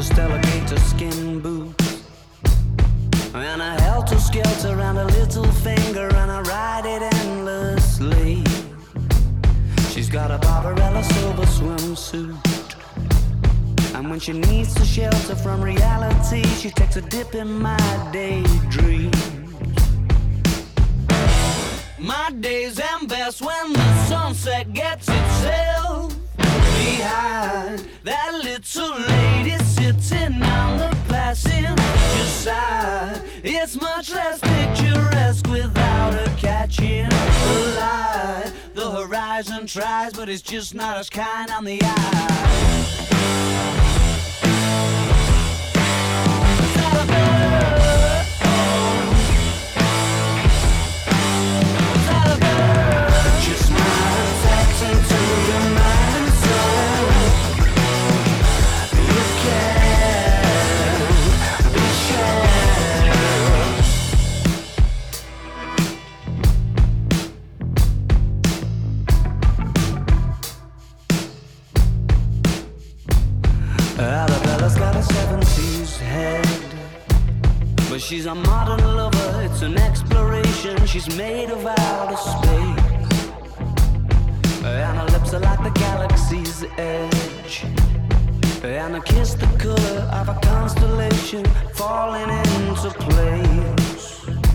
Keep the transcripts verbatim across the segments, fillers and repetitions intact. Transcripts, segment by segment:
just alligator skin boots, and a helter-skelter around her little finger, and I ride it endlessly. She's got a Barbarella silver swimsuit, and when she needs to shelter from reality, she takes a dip in my daydreams. My days end best when the sunset gets itself behind that little lady sitting on the passenger side. It's much less picturesque without her catching the light. The horizon tries, but it's just not as kind on the eye. Arabella's got a seventies head, but she's a modern lover, it's an exploration. She's made of outer space, and her lips are like the galaxy's edge, and her kiss the color of a constellation falling into place.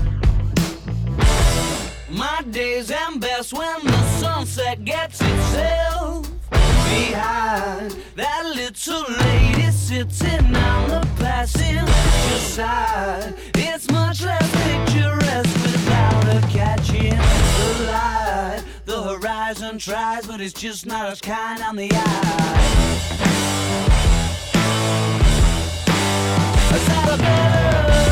My days end best when the sunset gets itself behind that little lady sitting on the passenger side. It's much less picturesque without her catching the light. The horizon tries, but it's just not as kind on the eye. It's not a better